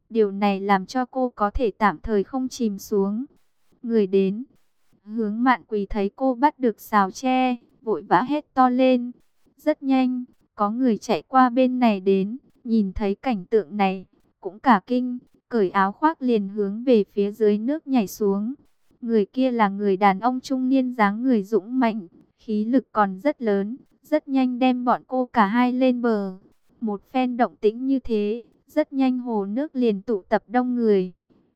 Điều này làm cho cô có thể tạm thời không chìm xuống. Người đến. Hướng Mạn Quỳ thấy cô bắt được sào tre, vội vã hét to lên. Rất nhanh, có người chạy qua bên này đến, nhìn thấy cảnh tượng này, cũng cả kinh, cởi áo khoác liền hướng về phía dưới nước nhảy xuống. Người kia là người đàn ông trung niên dáng người dũng mạnh, khí lực còn rất lớn, rất nhanh đem bọn cô cả hai lên bờ. Một phen động tĩnh như thế, rất nhanh hồ nước liền tụ tập đông người.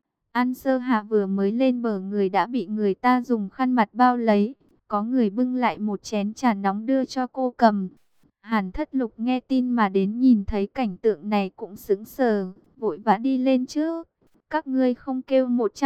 An Sơ Hạ vừa mới lên bờ người đã bị người ta dùng khăn mặt bao lấy. Có người bưng lại một chén trà nóng đưa cho cô cầm. Hàn Thất Lục nghe tin mà đến nhìn thấy cảnh tượng này cũng sững sờ, vội vã đi lên trước. Các ngươi không kêu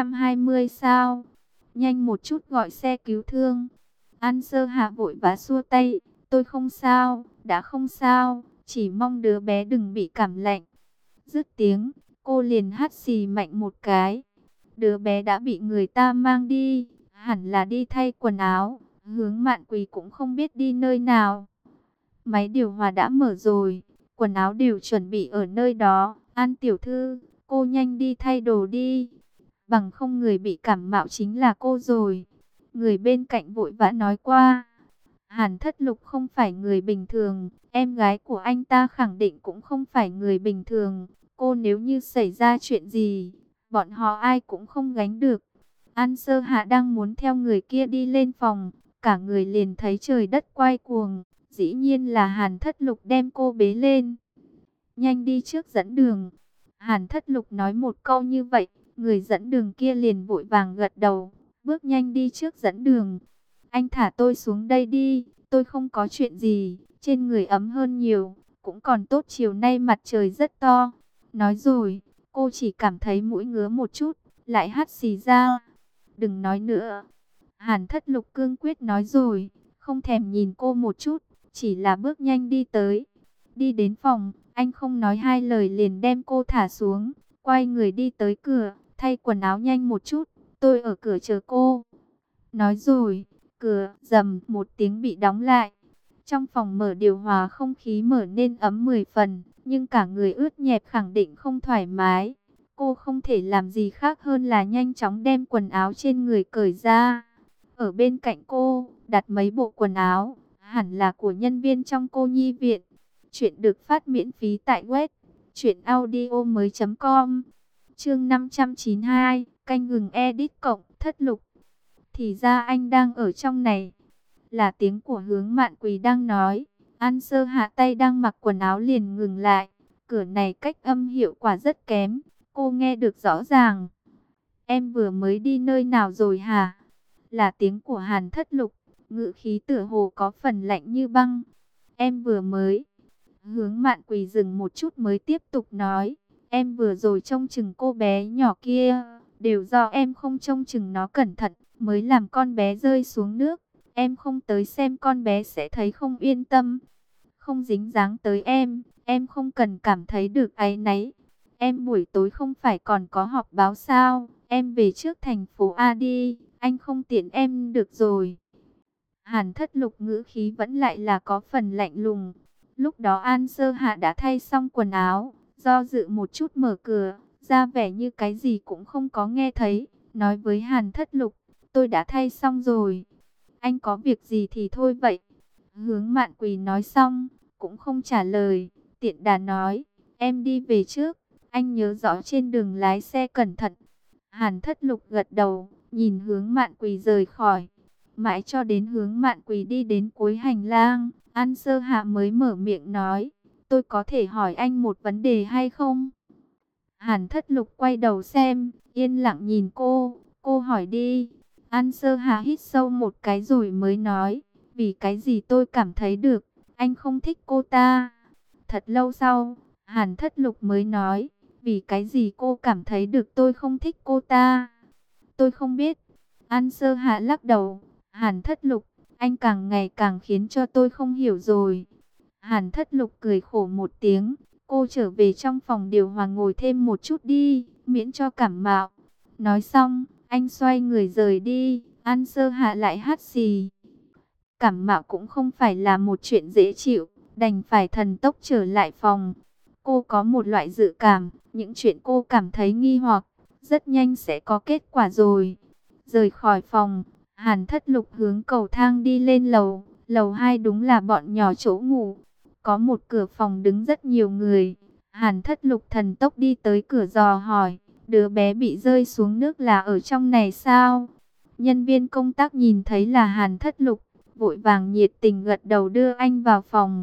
120 sao? Nhanh một chút gọi xe cứu thương. An Sơ Hạ vội vã xua tay. Tôi không sao, đã không sao, chỉ mong đứa bé đừng bị cảm lạnh. Dứt tiếng, cô liền hắt xì mạnh một cái. Đứa bé đã bị người ta mang đi, hẳn là đi thay quần áo. Hướng Mạn Quỳ cũng không biết đi nơi nào. Máy điều hòa đã mở rồi, quần áo đều chuẩn bị ở nơi đó. An tiểu thư, cô nhanh đi thay đồ đi. Bằng không người bị cảm mạo chính là cô rồi. Người bên cạnh vội vã nói qua. Hàn Thất Lục không phải người bình thường, em gái của anh ta khẳng định cũng không phải người bình thường. Cô nếu như xảy ra chuyện gì, bọn họ ai cũng không gánh được. An Sơ Hạ đang muốn theo người kia đi lên phòng, cả người liền thấy trời đất quay cuồng. Dĩ nhiên là Hàn Thất Lục đem cô bế lên. Nhanh đi trước dẫn đường. Hàn Thất Lục nói một câu như vậy, người dẫn đường kia liền vội vàng gật đầu, bước nhanh đi trước dẫn đường. Anh thả tôi xuống đây đi, tôi không có chuyện gì, trên người ấm hơn nhiều, cũng còn tốt chiều nay mặt trời rất to. Nói rồi, cô chỉ cảm thấy mũi ngứa một chút, lại hắt xì ra. Đừng nói nữa. Hàn Thất Lục cương quyết nói rồi, không thèm nhìn cô một chút, chỉ là bước nhanh đi tới. Đi đến phòng, anh không nói hai lời liền đem cô thả xuống, quay người đi tới cửa, thay quần áo nhanh một chút, tôi ở cửa chờ cô. Nói rồi, cửa rầm một tiếng bị đóng lại. Trong phòng mở điều hòa không khí mở nên ấm 10 phần, nhưng cả người ướt nhẹp khẳng định không thoải mái. Cô không thể làm gì khác hơn là nhanh chóng đem quần áo trên người cởi ra. Ở bên cạnh cô, đặt mấy bộ quần áo, hẳn là của nhân viên trong cô nhi viện. Chuyện được phát miễn phí tại web truyệnaudiomoi.com. Chương 592, canh gừng edit cộng Thất Lục. Thì ra anh đang ở trong này. Là tiếng của Hướng Mạn Quỳ đang nói. An Sơ Hạ tay đang mặc quần áo liền ngừng lại. Cửa này cách âm hiệu quả rất kém, cô nghe được rõ ràng. Em vừa mới đi nơi nào rồi hả? Là tiếng của Hàn Thất Lục, ngữ khí tựa hồ có phần lạnh như băng. Em vừa mới. Hướng Mạn Quỳ dừng một chút mới tiếp tục nói. Em vừa rồi trông chừng cô bé nhỏ kia, đều do em không trông chừng nó cẩn thận, mới làm con bé rơi xuống nước. Em không tới xem con bé sẽ thấy không yên tâm. Không dính dáng tới em không cần cảm thấy được áy náy. Em buổi tối không phải còn có họp báo sao? Em về trước thành phố A đi, anh không tiện em được rồi. Hàn Thất Lục ngữ khí vẫn lại là có phần lạnh lùng. Lúc đó An Sơ Hạ đã thay xong quần áo, do dự một chút mở cửa, ra vẻ như cái gì cũng không có nghe thấy, nói với Hàn Thất Lục, tôi đã thay xong rồi. Anh có việc gì thì thôi vậy. Hướng Mạn Quỳ nói xong, cũng không trả lời, tiện đà nói, em đi về trước, anh nhớ rõ trên đường lái xe cẩn thận. Hàn Thất Lục gật đầu, nhìn Hướng Mạn Quỳ rời khỏi. Mãi cho đến Hướng Mạn Quỳ đi đến cuối hành lang, An Sơ Hạ mới mở miệng nói, tôi có thể hỏi anh một vấn đề hay không? Hàn Thất Lục quay đầu xem, yên lặng nhìn cô hỏi đi. An Sơ Hạ hít sâu một cái rồi mới nói, vì cái gì tôi cảm thấy được, anh không thích cô ta. Thật lâu sau, Hàn Thất Lục mới nói, vì cái gì cô cảm thấy được tôi không thích cô ta. Tôi không biết. An Sơ Hạ lắc đầu, Hàn Thất Lục, anh càng ngày càng khiến cho tôi không hiểu rồi. Hàn Thất Lục cười khổ một tiếng, cô trở về trong phòng điều hòa ngồi thêm một chút đi, miễn cho cảm mạo. Nói xong, anh xoay người rời đi, An Sơ Hạ lại hắt xì. Cảm mạo cũng không phải là một chuyện dễ chịu, đành phải thần tốc trở lại phòng. Cô có một loại dự cảm, những chuyện cô cảm thấy nghi hoặc, rất nhanh sẽ có kết quả rồi. Rời khỏi phòng, Hàn Thất Lục hướng cầu thang đi lên lầu. Lầu 2 đúng là bọn nhỏ chỗ ngủ. Có một cửa phòng đứng rất nhiều người. Hàn Thất Lục thần tốc đi tới cửa dò hỏi, đứa bé bị rơi xuống nước là ở trong này sao? Nhân viên công tác nhìn thấy là Hàn Thất Lục, vội vàng nhiệt tình gật đầu đưa anh vào phòng.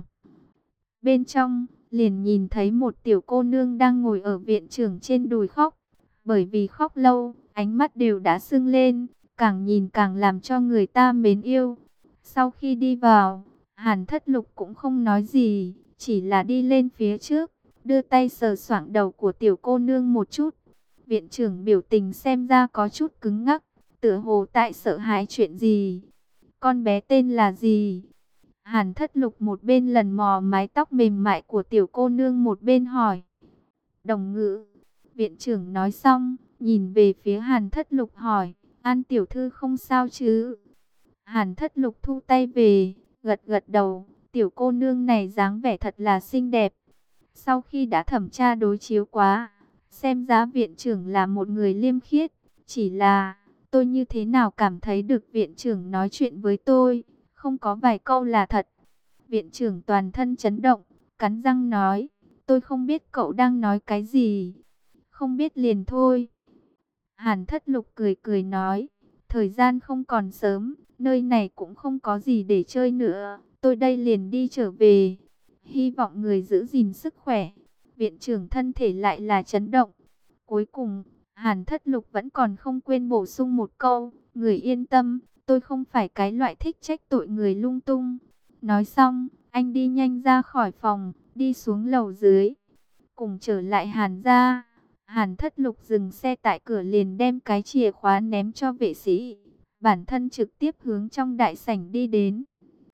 Bên trong, liền nhìn thấy một tiểu cô nương đang ngồi ở viện trưởng trên đùi khóc. Bởi vì khóc lâu, ánh mắt đều đã sưng lên, càng nhìn càng làm cho người ta mến yêu. Sau khi đi vào, Hàn Thất Lục cũng không nói gì, chỉ là đi lên phía trước, đưa tay sờ soạng đầu của tiểu cô nương một chút. Viện trưởng biểu tình xem ra có chút cứng ngắc, tựa hồ tại sợ hãi chuyện gì. Con bé tên là gì? Hàn Thất Lục một bên lần mò mái tóc mềm mại của tiểu cô nương một bên hỏi. Đồng Ngữ. Viện trưởng nói xong, nhìn về phía Hàn Thất Lục hỏi, An tiểu thư không sao chứ? Hàn Thất Lục thu tay về, gật gật đầu, tiểu cô nương này dáng vẻ thật là xinh đẹp. Sau khi đã thẩm tra đối chiếu quá, xem ra viện trưởng là một người liêm khiết, chỉ là tôi như thế nào cảm thấy được viện trưởng nói chuyện với tôi, không có vài câu là thật. Viện trưởng toàn thân chấn động, cắn răng nói, tôi không biết cậu đang nói cái gì. Không biết liền thôi. Hàn Thất Lục cười cười nói, thời gian không còn sớm, nơi này cũng không có gì để chơi nữa, tôi đây liền đi trở về. Hy vọng người giữ gìn sức khỏe. Viện trưởng thân thể lại là chấn động. Cuối cùng, Hàn Thất Lục vẫn còn không quên bổ sung một câu, người yên tâm, tôi không phải cái loại thích trách tội người lung tung. Nói xong, anh đi nhanh ra khỏi phòng, đi xuống lầu dưới. Cùng trở lại Hàn gia, Hàn Thất Lục dừng xe tại cửa liền đem cái chìa khóa ném cho vệ sĩ. Bản thân trực tiếp hướng trong đại sảnh đi đến.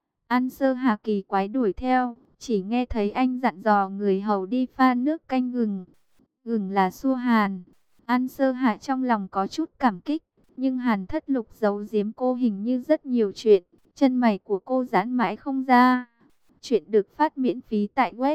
An Sơ Hà kỳ quái đuổi theo, chỉ nghe thấy anh dặn dò người hầu đi pha nước canh gừng. Gừng là xua hàn. An Sơ Hà trong lòng có chút cảm kích, nhưng Hàn Thất Lục giấu giếm cô hình như rất nhiều chuyện. Chân mày của cô giãn mãi không ra. Chuyện được phát miễn phí tại web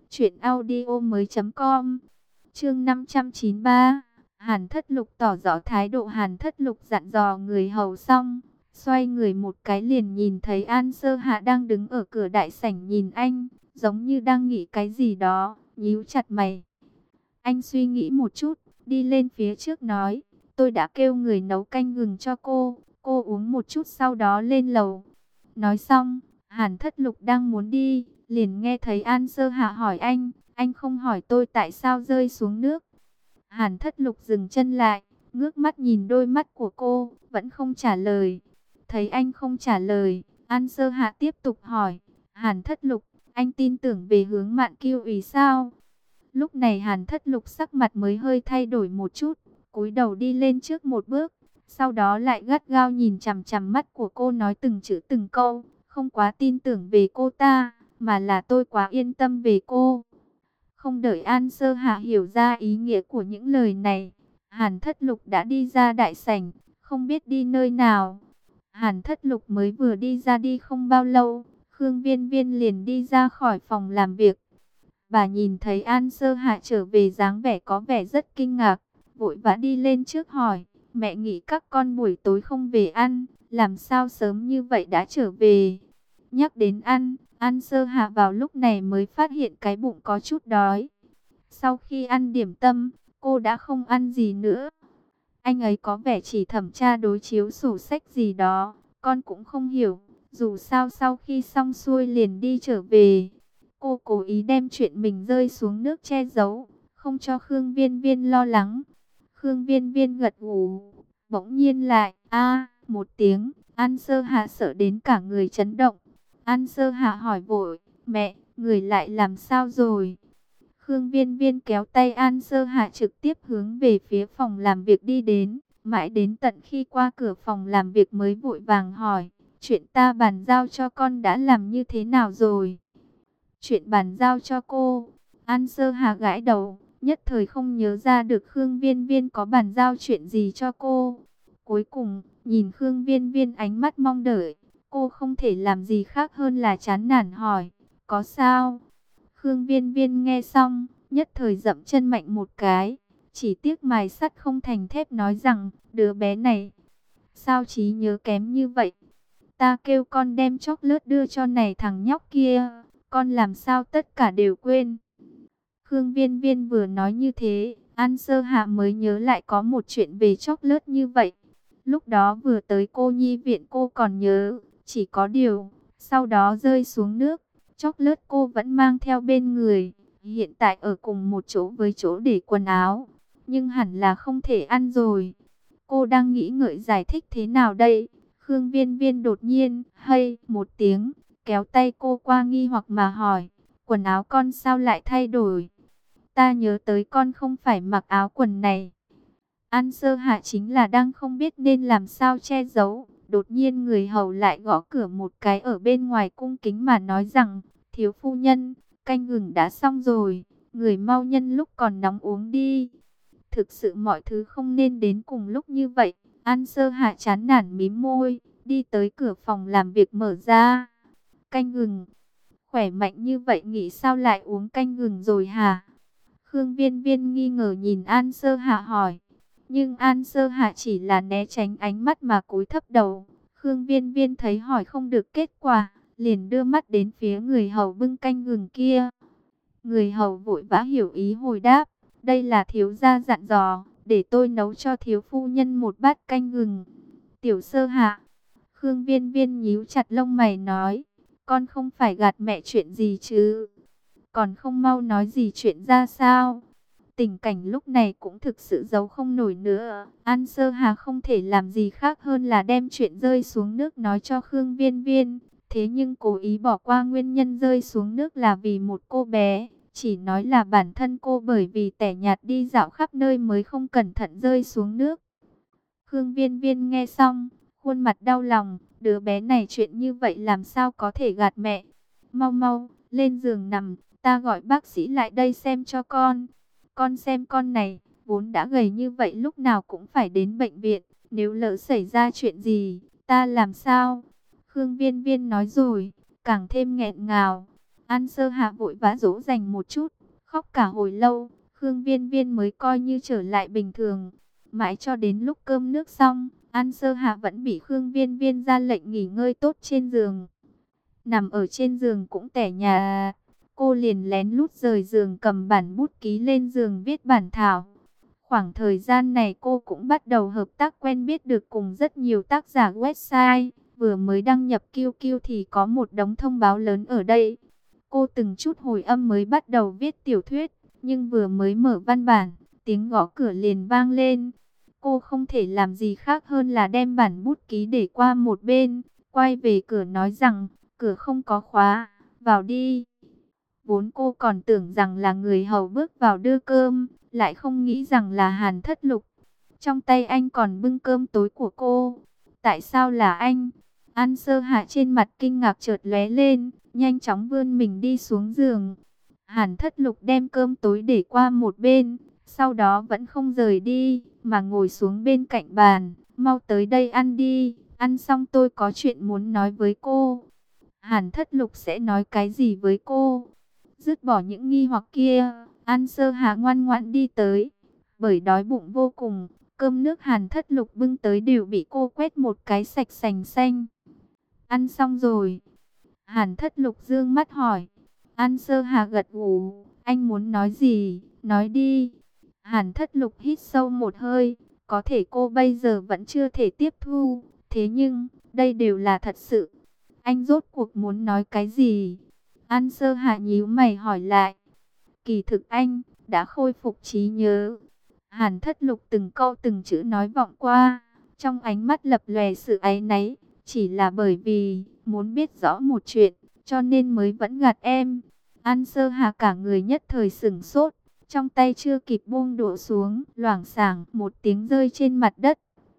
truyệnaudiomoi.com. Chương 593. Hàn Thất Lục tỏ rõ thái độ. Hàn Thất Lục dặn dò người hầu xong, xoay người một cái liền nhìn thấy An Sơ Hạ đang đứng ở cửa đại sảnh nhìn anh, giống như đang nghĩ cái gì đó, nhíu chặt mày. Anh suy nghĩ một chút, đi lên phía trước nói, tôi đã kêu người nấu canh gừng cho cô uống một chút sau đó lên lầu. Nói xong, Hàn Thất Lục đang muốn đi, liền nghe thấy An Sơ Hạ hỏi anh không hỏi tôi tại sao rơi xuống nước. Hàn Thất Lục dừng chân lại, ngước mắt nhìn đôi mắt của cô, vẫn không trả lời. Thấy anh không trả lời, An Sơ Hạ tiếp tục hỏi, Hàn Thất Lục, anh tin tưởng về hướng Mạn Kiêu Ý sao? Lúc này Hàn Thất Lục sắc mặt mới hơi thay đổi một chút, cúi đầu đi lên trước một bước, sau đó lại gắt gao nhìn chằm chằm mắt của cô nói từng chữ từng câu, không quá tin tưởng về cô ta, mà là tôi quá yên tâm về cô. Không đợi An Sơ Hạ hiểu ra ý nghĩa của những lời này, Hàn Thất Lục đã đi ra đại sảnh, không biết đi nơi nào. Hàn Thất Lục mới vừa đi ra đi không bao lâu, Khương Viên Viên liền đi ra khỏi phòng làm việc. Bà nhìn thấy An Sơ Hạ trở về dáng vẻ có vẻ rất kinh ngạc, vội vã đi lên trước hỏi, mẹ nghĩ các con buổi tối không về ăn, làm sao sớm như vậy đã trở về. Nhắc đến ăn, An Sơ Hạ vào lúc này mới phát hiện cái bụng có chút đói. Sau khi ăn điểm tâm, cô đã không ăn gì nữa. Anh ấy có vẻ chỉ thẩm tra đối chiếu sổ sách gì đó, con cũng không hiểu. Dù sao sau khi xong xuôi liền đi trở về. Cô cố ý đem chuyện mình rơi xuống nước che giấu, không cho Khương Viên Viên lo lắng. Khương Viên Viên gật gù, bỗng nhiên lại một tiếng. An Sơ Hạ sợ đến cả người chấn động. An Sơ Hạ hỏi vội, mẹ, người lại làm sao rồi? Khương Viên Viên kéo tay An Sơ Hạ trực tiếp hướng về phía phòng làm việc đi đến. Mãi đến tận khi qua cửa phòng làm việc mới vội vàng hỏi, chuyện ta bàn giao cho con đã làm như thế nào rồi? Chuyện bàn giao cho cô? An Sơ Hà gãi đầu, nhất thời không nhớ ra được Khương Viên Viên có bàn giao chuyện gì cho cô. Cuối cùng, nhìn Khương Viên Viên ánh mắt mong đợi, cô không thể làm gì khác hơn là chán nản hỏi, có sao? Khương Viên Viên nghe xong, nhất thời dậm chân mạnh một cái, chỉ tiếc mài sắt không thành thép, nói rằng, đứa bé này, sao trí nhớ kém như vậy? Ta kêu con đem chocolate đưa cho này thằng nhóc kia, con làm sao tất cả đều quên. Khương Viên Viên vừa nói như thế, An Sơ Hạ mới nhớ lại có một chuyện về chocolate như vậy. Lúc đó vừa tới cô nhi viện cô còn nhớ, chỉ có điều, sau đó rơi xuống nước, chocolate cô vẫn mang theo bên người, hiện tại ở cùng một chỗ với chỗ để quần áo, nhưng hẳn là không thể ăn rồi. Cô đang nghĩ ngợi giải thích thế nào đây? Khương Viên Viên đột nhiên, hay, một tiếng, kéo tay cô qua nghi hoặc mà hỏi, quần áo con sao lại thay đổi? Ta nhớ tới con không phải mặc áo quần này. An Sơ Hạ chính là đang không biết nên làm sao che giấu. Đột nhiên người hầu lại gõ cửa một cái ở bên ngoài, cung kính mà nói rằng, thiếu phu nhân, canh gừng đã xong rồi, người mau nhân lúc còn nóng uống đi. Thực sự mọi thứ không nên đến cùng lúc như vậy. An Sơ Hạ chán nản mím môi, đi tới cửa phòng làm việc mở ra. Canh gừng, khỏe mạnh như vậy nghĩ sao lại uống canh gừng rồi hả? Khương Viên Viên nghi ngờ nhìn An Sơ Hạ hỏi. Nhưng An Sơ Hạ chỉ là né tránh ánh mắt mà cúi thấp đầu. Khương Viên Viên thấy hỏi không được kết quả, liền đưa mắt đến phía người hầu bưng canh gừng kia. Người hầu vội vã hiểu ý hồi đáp, đây là thiếu gia dặn dò, để tôi nấu cho thiếu phu nhân một bát canh gừng. Tiểu Sơ Hạ, Khương Viên Viên nhíu chặt lông mày nói, con không phải gạt mẹ chuyện gì chứ? Còn không mau nói gì chuyện ra sao? Tình cảnh lúc này cũng thực sự giấu không nổi nữa. An Sơ Hà không thể làm gì khác hơn là đem chuyện rơi xuống nước nói cho Khương Viên Viên. Thế nhưng cố ý bỏ qua nguyên nhân rơi xuống nước là vì một cô bé. Chỉ nói là bản thân cô bởi vì tẻ nhạt đi dạo khắp nơi mới không cẩn thận rơi xuống nước. Khương Viên Viên nghe xong, khuôn mặt đau lòng. Đứa bé này chuyện như vậy làm sao có thể gạt mẹ. Mau mau, lên giường nằm, ta gọi bác sĩ lại đây xem cho con. Con xem con này, vốn đã gầy như vậy lúc nào cũng phải đến bệnh viện. Nếu lỡ xảy ra chuyện gì, ta làm sao? Khương Viên Viên nói rồi, càng thêm nghẹn ngào. An Sơ Hạ vội vã dỗ dành một chút, khóc cả hồi lâu. Khương Viên Viên mới coi như trở lại bình thường. Mãi cho đến lúc cơm nước xong, An Sơ Hạ vẫn bị Khương Viên Viên ra lệnh nghỉ ngơi tốt trên giường. Nằm ở trên giường cũng tẻ nhà. Cô liền lén lút rời giường cầm bản bút ký lên giường viết bản thảo. Khoảng thời gian này cô cũng bắt đầu hợp tác quen biết được cùng rất nhiều tác giả website. Vừa mới đăng nhập QQ thì có một đống thông báo lớn ở đây. Cô từng chút hồi âm mới bắt đầu viết tiểu thuyết, nhưng vừa mới mở văn bản, tiếng gõ cửa liền vang lên. Cô không thể làm gì khác hơn là đem bản bút ký để qua một bên, quay về cửa nói rằng, cửa không có khóa, vào đi. Vốn cô còn tưởng rằng là người hầu bước vào đưa cơm, lại không nghĩ rằng là Hàn Thất Lục. Trong tay anh còn bưng cơm tối của cô. Tại sao là anh? An Sơ Hạ trên mặt kinh ngạc chợt lóe lên, nhanh chóng vươn mình đi xuống giường. Hàn Thất Lục đem cơm tối để qua một bên, sau đó vẫn không rời đi, mà ngồi xuống bên cạnh bàn. Mau tới đây ăn đi, ăn xong tôi có chuyện muốn nói với cô. Hàn Thất Lục sẽ nói cái gì với cô? Dứt bỏ những nghi hoặc kia, An Sơ Hà ngoan ngoãn đi tới. Bởi đói bụng vô cùng, cơm nước Hàn Thất Lục bưng tới đều bị cô quét một cái sạch sành xanh. Ăn xong rồi. Hàn Thất Lục dương mắt hỏi. An Sơ Hà gật gù. Anh muốn nói gì? Nói đi. Hàn Thất Lục hít sâu một hơi. Có thể cô bây giờ vẫn chưa thể tiếp thu. Thế nhưng, đây đều là thật sự. Anh rốt cuộc muốn nói cái gì? An Sơ Hạ nhíu mày hỏi lại. Kỳ thực anh đã khôi phục trí nhớ. Hàn Thất Lục từng câu từng chữ nói vọng qua, trong ánh mắt lập lòe sự áy náy. Chỉ là bởi vì muốn biết rõ một chuyện, cho nên mới vẫn gạt em. An Sơ Hạ cả người nhất thời sửng sốt, trong tay chưa kịp buông đũa xuống, loảng xoảng một tiếng rơi trên mặt đất.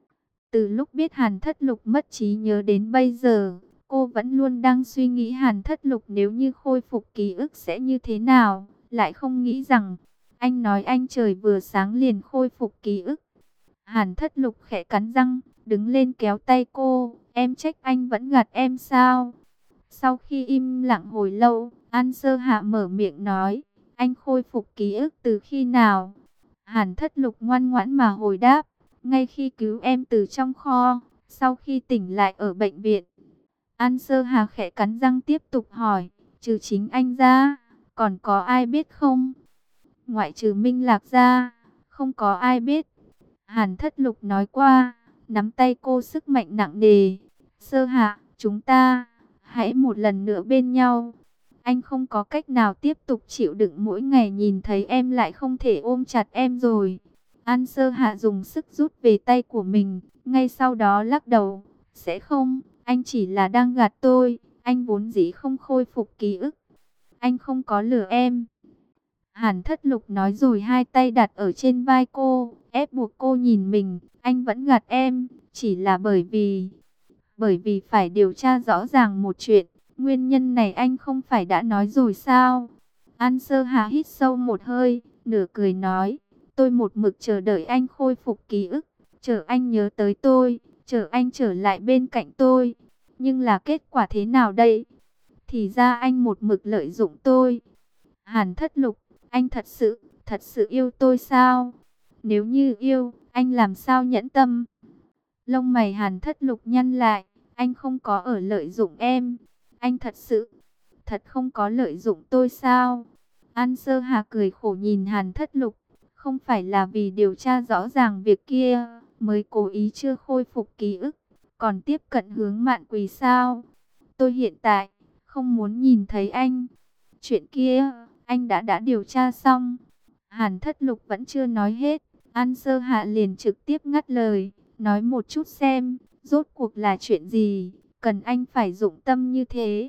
Từ lúc biết Hàn Thất Lục mất trí nhớ đến bây giờ, cô vẫn luôn đang suy nghĩ Hàn Thất Lục nếu như khôi phục ký ức sẽ như thế nào. Lại không nghĩ rằng, anh nói anh trời vừa sáng liền khôi phục ký ức. Hàn Thất Lục khẽ cắn răng, đứng lên kéo tay cô. Em trách anh vẫn gạt em sao? Sau khi im lặng hồi lâu, An Sơ Hạ mở miệng nói. Anh khôi phục ký ức từ khi nào? Hàn Thất Lục ngoan ngoãn mà hồi đáp, ngay khi cứu em từ trong kho, sau khi tỉnh lại ở bệnh viện. An Sơ Hà khẽ cắn răng tiếp tục hỏi, trừ chính anh ra, còn có ai biết không? Ngoại trừ Minh Lạc ra, không có ai biết. Hàn Thất Lục nói qua, nắm tay cô sức mạnh nặng nề. Sơ Hà, chúng ta, hãy một lần nữa bên nhau. Anh không có cách nào tiếp tục chịu đựng mỗi ngày nhìn thấy em lại không thể ôm chặt em rồi. An Sơ Hạ dùng sức rút về tay của mình, ngay sau đó lắc đầu. Sẽ không, anh chỉ là đang gạt tôi, anh vốn dĩ không khôi phục ký ức. Anh không có lừa em. Hàn Thất Lục nói rồi hai tay đặt ở trên vai cô, ép buộc cô nhìn mình. Anh vẫn gạt em, chỉ là bởi vì phải điều tra rõ ràng một chuyện. Nguyên nhân này anh không phải đã nói rồi sao? An Sơ Hà hít sâu một hơi, nửa cười nói, tôi một mực chờ đợi anh khôi phục ký ức, chờ anh nhớ tới tôi, chờ anh trở lại bên cạnh tôi. Nhưng là kết quả thế nào đây? Thì ra anh một mực lợi dụng tôi. Hàn Thất Lục, anh thật sự yêu tôi sao? Nếu như yêu, anh làm sao nhẫn tâm? Lông mày Hàn Thất Lục nhăn lại, anh không có ở lợi dụng em. Anh thật không có lợi dụng tôi sao? An Sơ Hà cười khổ nhìn Hàn Thất Lục, không phải là vì điều tra rõ ràng việc kia, mới cố ý chưa khôi phục ký ức, còn tiếp cận Hướng Mạn Quỳ sao? Tôi hiện tại, không muốn nhìn thấy anh. Chuyện kia, anh đã điều tra xong. Hàn Thất Lục vẫn chưa nói hết, An Sơ Hạ liền trực tiếp ngắt lời, nói một chút xem, rốt cuộc là chuyện gì, cần anh phải dụng tâm như thế.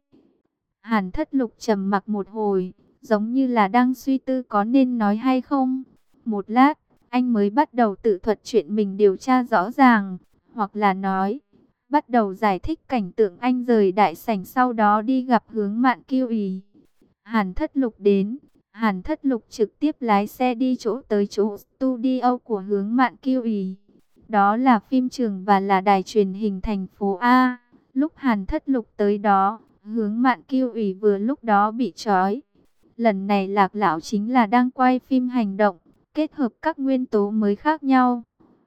Hàn Thất Lục trầm mặc một hồi, giống như là đang suy tư có nên nói hay không. Một lát, anh mới bắt đầu tự thuật chuyện mình điều tra rõ ràng, hoặc là nói, bắt đầu giải thích cảnh tượng anh rời đại sảnh sau đó đi gặp Hướng Mạn Kiêu Ý. Hàn Thất Lục đến, Hàn Thất Lục trực tiếp lái xe đi tới chỗ studio của Hướng Mạn Kiêu Ý. Đó là phim trường và là đài truyền hình thành phố A. Lúc Hàn Thất Lục tới đó, Hướng Mạn Kiêu Ủy vừa lúc đó bị trói. Lần này Lạc Lão chính là đang quay phim hành động, kết hợp các nguyên tố mới khác nhau.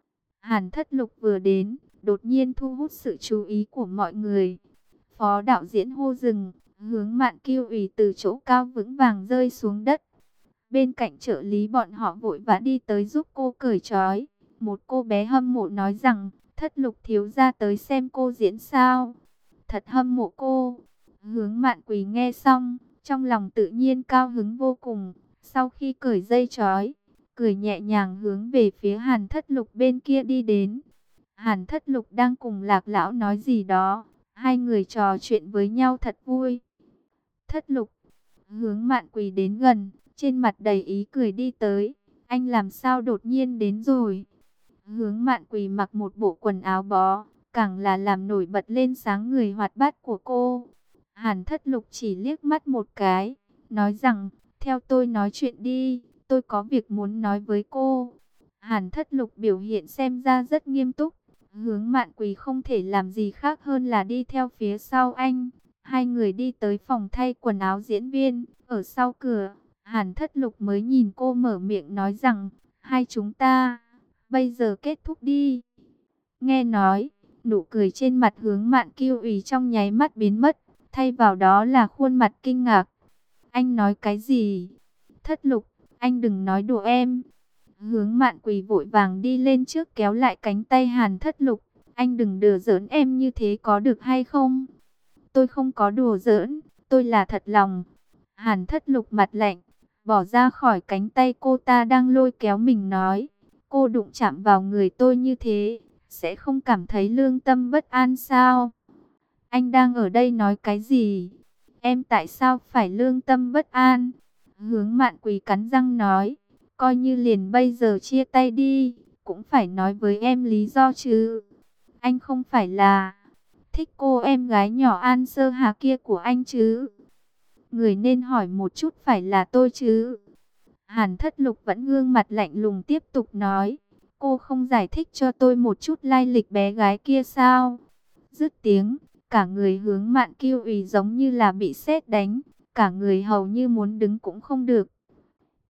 Hàn Thất Lục vừa đến, đột nhiên thu hút sự chú ý của mọi người. Phó đạo diễn hô dừng, Hướng Mạn Kiêu Ủy từ chỗ cao vững vàng rơi xuống đất. Bên cạnh trợ lý bọn họ vội vã đi tới giúp cô cởi trói. Một cô bé hâm mộ nói rằng, Thất Lục thiếu gia tới xem cô diễn sao. Thật hâm mộ cô. Hướng Mạn Quỳ nghe xong, trong lòng tự nhiên cao hứng vô cùng. Sau khi cởi dây trói, cười nhẹ nhàng hướng về phía Hàn Thất Lục bên kia đi đến. Hàn Thất Lục đang cùng Lạc Lão nói gì đó. Hai người trò chuyện với nhau thật vui. Thất Lục, Hướng Mạn Quỳ đến gần, trên mặt đầy ý cười đi tới. Anh làm sao đột nhiên đến rồi? Hướng Mạn Quỳ mặc một bộ quần áo bó, càng là làm nổi bật lên sáng người hoạt bát của cô. Hàn Thất Lục chỉ liếc mắt một cái, nói rằng, theo tôi nói chuyện đi, tôi có việc muốn nói với cô. Hàn Thất Lục biểu hiện xem ra rất nghiêm túc, Hướng Mạn Quỳ không thể làm gì khác hơn là đi theo phía sau anh. Hai người đi tới phòng thay quần áo diễn viên, ở sau cửa, Hàn Thất Lục mới nhìn cô mở miệng nói rằng, hai chúng ta, bây giờ kết thúc đi. Nghe nói, nụ cười trên mặt Hướng Mạn Kiêu Ủy trong nháy mắt biến mất, thay vào đó là khuôn mặt kinh ngạc. Anh nói cái gì? Thất Lục, anh đừng nói đùa em. Hướng Mạn Quỳ vội vàng đi lên trước kéo lại cánh tay Hàn Thất Lục. Anh đừng đùa giỡn em như thế có được hay không? Tôi không có đùa giỡn, tôi là thật lòng. Hàn Thất Lục mặt lạnh, bỏ ra khỏi cánh tay cô ta đang lôi kéo mình nói. Cô đụng chạm vào người tôi như thế, sẽ không cảm thấy lương tâm bất an sao? Anh đang ở đây nói cái gì? Em tại sao phải lương tâm bất an? Hướng Mạn Quỳ cắn răng nói, coi như liền bây giờ chia tay đi, cũng phải nói với em lý do chứ. Anh không phải là thích cô em gái nhỏ An Sơ Hà kia của anh chứ? Người nên hỏi một chút phải là tôi chứ? Hàn Thất Lục vẫn gương mặt lạnh lùng tiếp tục nói, cô không giải thích cho tôi một chút lai lịch bé gái kia sao? Dứt tiếng, cả người Hướng Mạn Kiêu Ủy giống như là bị sét đánh, cả người hầu như muốn đứng cũng không được.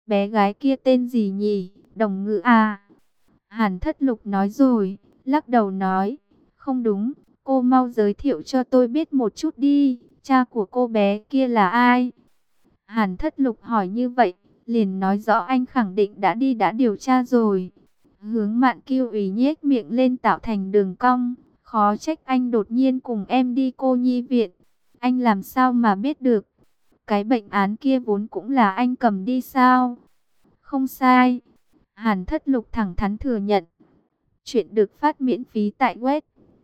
Bé gái kia tên gì nhỉ? Đồng Ngữ à? Hàn Thất Lục nói rồi, lắc đầu nói, không đúng, cô mau giới thiệu cho tôi biết một chút đi, cha của cô bé kia là ai? Hàn Thất Lục hỏi như vậy, liền nói rõ anh khẳng định đã điều tra rồi. Hướng Mạn Kiêu ủy nhếch miệng lên tạo thành đường cong, khó trách anh đột nhiên cùng em đi cô nhi viện. Anh làm sao mà biết được? Cái bệnh án kia vốn cũng là anh cầm đi sao? Không sai. Hàn Thất Lục thẳng thắn thừa nhận. Chuyện được phát miễn phí tại web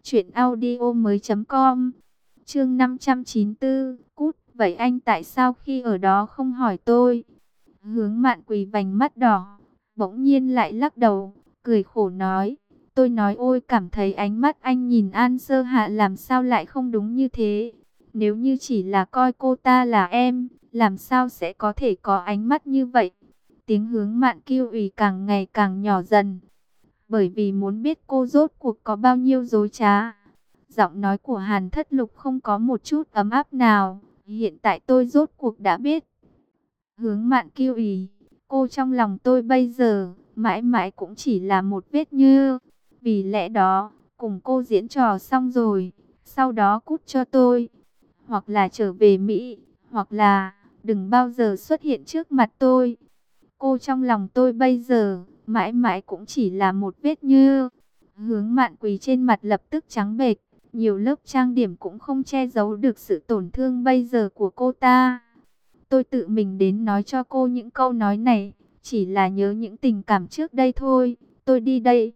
truyệnaudiomoi.com. Chương 594, cút, vậy anh tại sao khi ở đó không hỏi tôi? Hướng Mạn Quỳ vành mắt đỏ, bỗng nhiên lại lắc đầu, cười khổ nói, tôi nói ôi cảm thấy ánh mắt anh nhìn An Sơ Hạ làm sao lại không đúng như thế. Nếu như chỉ là coi cô ta là em, làm sao sẽ có thể có ánh mắt như vậy? Tiếng Hướng Mạn Kiêu ủy càng ngày càng nhỏ dần, bởi vì muốn biết cô rốt cuộc có bao nhiêu dối trá. Giọng nói của Hàn Thất Lục không có một chút ấm áp nào. Hiện tại tôi rốt cuộc đã biết. Hướng Mạn Kiêu ủy, cô trong lòng tôi bây giờ, mãi mãi cũng chỉ là một vết nhơ. Vì lẽ đó, cùng cô diễn trò xong rồi, sau đó cút cho tôi. Hoặc là trở về Mỹ, hoặc là đừng bao giờ xuất hiện trước mặt tôi. Cô trong lòng tôi bây giờ, mãi mãi cũng chỉ là một vết nhơ. Hướng Mạn Quỳ trên mặt lập tức trắng bệch, nhiều lớp trang điểm cũng không che giấu được sự tổn thương bây giờ của cô ta. Tôi tự mình đến nói cho cô những câu nói này, chỉ là nhớ những tình cảm trước đây thôi, tôi đi đây.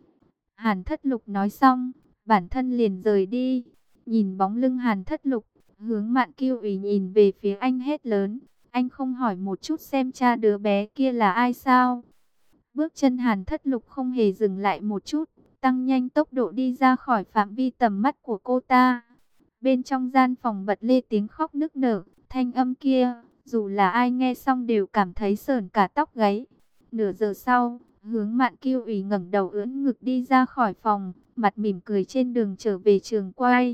Hàn Thất Lục nói xong, bản thân liền rời đi. Nhìn bóng lưng Hàn Thất Lục, Hướng Mạn Kiêu ủy nhìn về phía anh hét lớn, anh không hỏi một chút xem cha đứa bé kia là ai sao? Bước chân Hàn Thất Lục không hề dừng lại một chút, tăng nhanh tốc độ đi ra khỏi phạm vi tầm mắt của cô ta. Bên trong gian phòng bật lên tiếng khóc nức nở, thanh âm kia, dù là ai nghe xong đều cảm thấy sởn cả tóc gáy. Nửa giờ sau, Hướng Mạn Kiêu ủy ngẩng đầu ưỡn ngực đi ra khỏi phòng, mặt mỉm cười trên đường trở về trường quay.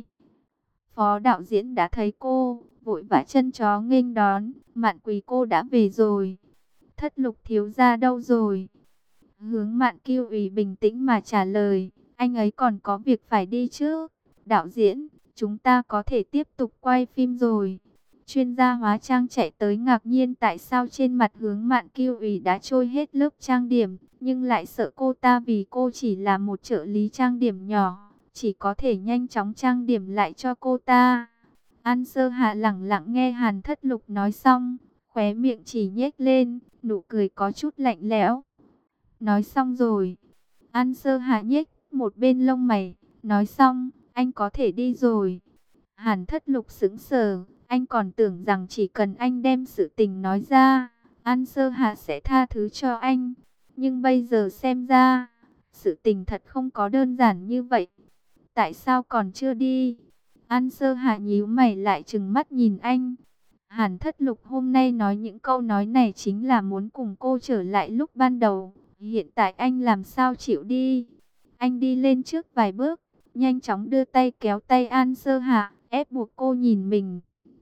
Phó đạo diễn đã thấy cô, vội vã chân chó nghênh đón, Mạn Quỳ cô đã về rồi. Thất Lục thiếu gia đâu rồi? Hướng Mạn Kiêu ủy bình tĩnh mà trả lời, anh ấy còn có việc phải đi chứ. Đạo diễn, chúng ta có thể tiếp tục quay phim rồi. Chuyên gia hóa trang chạy tới ngạc nhiên tại sao trên mặt Hướng Mạn Kiêu ủy đã trôi hết lớp trang điểm, nhưng lại sợ cô ta vì cô chỉ là một trợ lý trang điểm nhỏ, chỉ có thể nhanh chóng trang điểm lại cho cô ta. An Sơ Hạ lẳng lặng nghe Hàn Thất Lục nói xong, khóe miệng chỉ nhếch lên, nụ cười có chút lạnh lẽo. Nói xong rồi. An Sơ Hạ nhếch một bên lông mày, nói xong, anh có thể đi rồi. Hàn Thất Lục sững sờ, anh còn tưởng rằng chỉ cần anh đem sự tình nói ra, An Sơ Hạ sẽ tha thứ cho anh. Nhưng bây giờ xem ra, sự tình thật không có đơn giản như vậy. Tại sao còn chưa đi? An Sơ Hạ nhíu mày lại trừng mắt nhìn anh. Hàn Thất Lục hôm nay nói những câu nói này chính là muốn cùng cô trở lại lúc ban đầu. Hiện tại anh làm sao chịu đi? Anh đi lên trước vài bước, nhanh chóng đưa tay kéo tay An Sơ Hạ, ép buộc cô nhìn mình.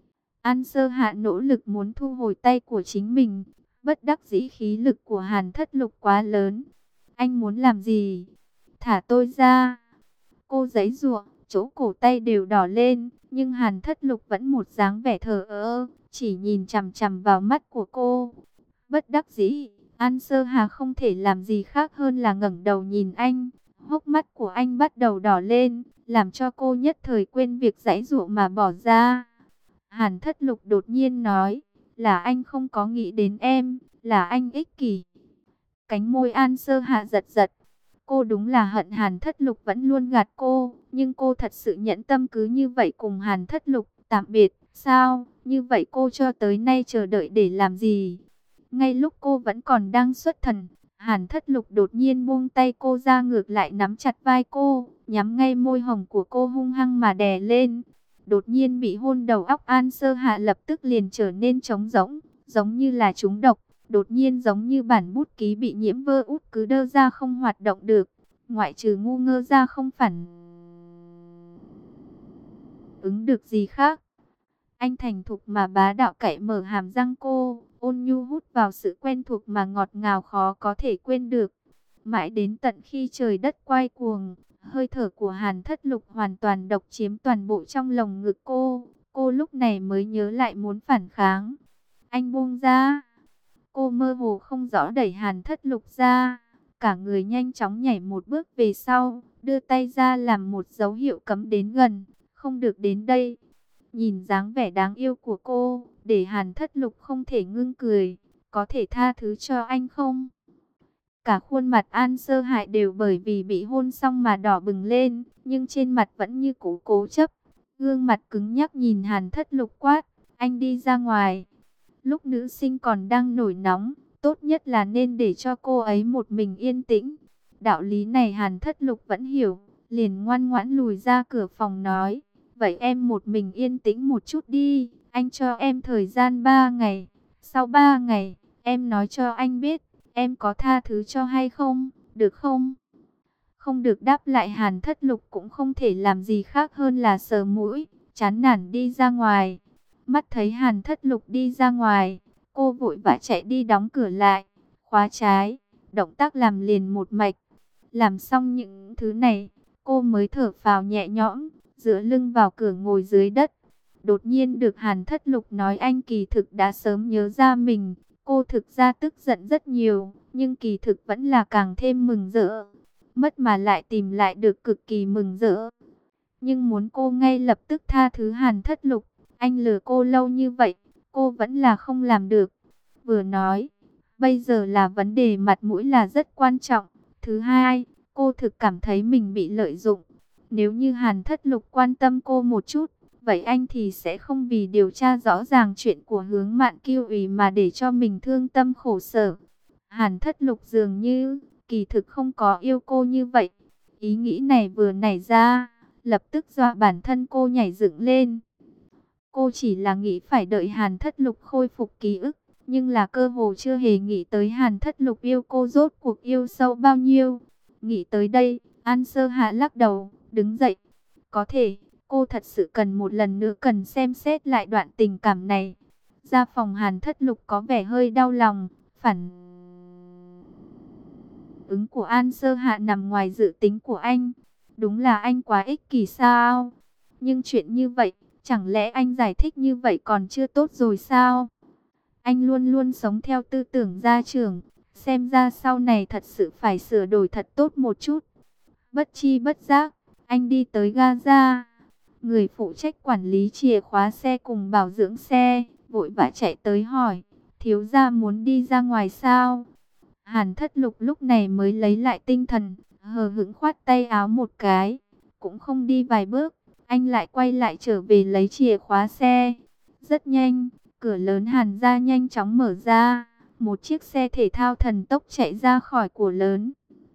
An Sơ Hạ nỗ lực muốn thu hồi tay của chính mình, bất đắc dĩ khí lực của Hàn Thất Lục quá lớn. Anh muốn làm gì? Thả tôi ra. Cô giãy giụa, chỗ cổ tay đều đỏ lên, nhưng Hàn Thất Lục vẫn một dáng vẻ thờ ơ, chỉ nhìn chằm chằm vào mắt của cô. Bất đắc dĩ, An Sơ Hà không thể làm gì khác hơn là ngẩng đầu nhìn anh. Hốc mắt của anh bắt đầu đỏ lên, làm cho cô nhất thời quên việc giãy giụa mà bỏ ra. Hàn Thất Lục đột nhiên nói, là anh không có nghĩ đến em, là anh ích kỷ. Cánh môi An Sơ Hạ giật giật. Cô đúng là hận Hàn Thất Lục vẫn luôn gạt cô, nhưng cô thật sự nhẫn tâm cứ như vậy cùng Hàn Thất Lục tạm biệt, sao? Như vậy cô cho tới nay chờ đợi để làm gì? Ngay lúc cô vẫn còn đang xuất thần, Hàn Thất Lục đột nhiên buông tay cô ra, ngược lại nắm chặt vai cô, nhắm ngay môi hồng của cô hung hăng mà đè lên. Đột nhiên bị hôn, đầu óc An Sơ Hạ lập tức liền trở nên trống rỗng, giống như là trúng độc. Đột nhiên giống như bản bút ký bị nhiễm vơ út cứ đơ ra không hoạt động được. Ngoại trừ ngu ngơ ra không phản ứng được gì khác. Anh thành thục mà bá đạo cạy mở hàm răng cô, ôn nhu hút vào sự quen thuộc mà ngọt ngào khó có thể quên được. Mãi đến tận khi trời đất quay cuồng, hơi thở của Hàn Thất Lục hoàn toàn độc chiếm toàn bộ trong lồng ngực cô lúc này mới nhớ lại muốn phản kháng. Anh buông ra. Cô mơ hồ không rõ đẩy Hàn Thất Lục ra, cả người nhanh chóng nhảy một bước về sau, đưa tay ra làm một dấu hiệu cấm đến gần, không được đến đây. Nhìn dáng vẻ đáng yêu của cô, để Hàn Thất Lục không thể ngưng cười, có thể tha thứ cho anh không? Cả khuôn mặt An Sơ Hại đều bởi vì bị hôn xong mà đỏ bừng lên, nhưng trên mặt vẫn như cũ cố chấp. Gương mặt cứng nhắc nhìn Hàn Thất Lục quát, anh đi ra ngoài. Lúc nữ sinh còn đang nổi nóng, tốt nhất là nên để cho cô ấy một mình yên tĩnh. Đạo lý này Hàn Thất Lục vẫn hiểu, liền ngoan ngoãn lùi ra cửa phòng nói, vậy em một mình yên tĩnh một chút đi, anh cho em thời gian 3 ngày. Sau 3 ngày, em nói cho anh biết, em có tha thứ cho hay không, được không? Không được đáp lại, Hàn Thất Lục cũng không thể làm gì khác hơn là sờ mũi, chán nản đi ra ngoài. Mắt thấy Hàn Thất Lục đi ra ngoài, cô vội vã chạy đi đóng cửa lại, khóa trái, động tác làm liền một mạch. Làm xong những thứ này, cô mới thở phào nhẹ nhõm, dựa lưng vào cửa ngồi dưới đất. Đột nhiên được Hàn Thất Lục nói anh kỳ thực đã sớm nhớ ra mình. Cô thực ra tức giận rất nhiều, nhưng kỳ thực vẫn là càng thêm mừng rỡ. Mất mà lại tìm lại được, cực kỳ mừng rỡ. Nhưng muốn cô ngay lập tức tha thứ Hàn Thất Lục, anh lừa cô lâu như vậy, cô vẫn là không làm được. Vừa nói, bây giờ là vấn đề mặt mũi là rất quan trọng. Thứ hai, cô thực cảm thấy mình bị lợi dụng. Nếu như Hàn Thất Lục quan tâm cô một chút, vậy anh thì sẽ không vì điều tra rõ ràng chuyện của Hướng Mạn Kiêu Ủy mà để cho mình thương tâm khổ sở. Hàn Thất Lục dường như kỳ thực không có yêu cô như vậy. Ý nghĩ này vừa nảy ra, lập tức dọa bản thân cô nhảy dựng lên. Cô chỉ là nghĩ phải đợi Hàn Thất Lục khôi phục ký ức, nhưng là cơ hồ chưa hề nghĩ tới Hàn Thất Lục yêu cô rốt cuộc yêu sâu bao nhiêu. Nghĩ tới đây, An Sơ Hạ lắc đầu, đứng dậy. Có thể, cô thật sự cần một lần nữa cần xem xét lại đoạn tình cảm này. Ra phòng, Hàn Thất Lục có vẻ hơi đau lòng, phản ứng của An Sơ Hạ nằm ngoài dự tính của anh. Đúng là anh quá ích kỷ sao? Nhưng chuyện như vậy, chẳng lẽ anh giải thích như vậy còn chưa tốt rồi sao? Anh luôn luôn sống theo tư tưởng gia trưởng, xem ra sau này thật sự phải sửa đổi thật tốt một chút. Bất chi bất giác, anh đi tới Gaza. Người phụ trách quản lý chìa khóa xe cùng bảo dưỡng xe, vội vã chạy tới hỏi, thiếu gia muốn đi ra ngoài sao? Hàn Thất Lục lúc này mới lấy lại tinh thần, hờ hững khoát tay áo một cái, cũng không đi vài bước, anh lại quay lại trở về lấy chìa khóa xe. Rất nhanh, cửa lớn Hàn gia nhanh chóng mở ra, một chiếc xe thể thao thần tốc chạy ra khỏi của lớn.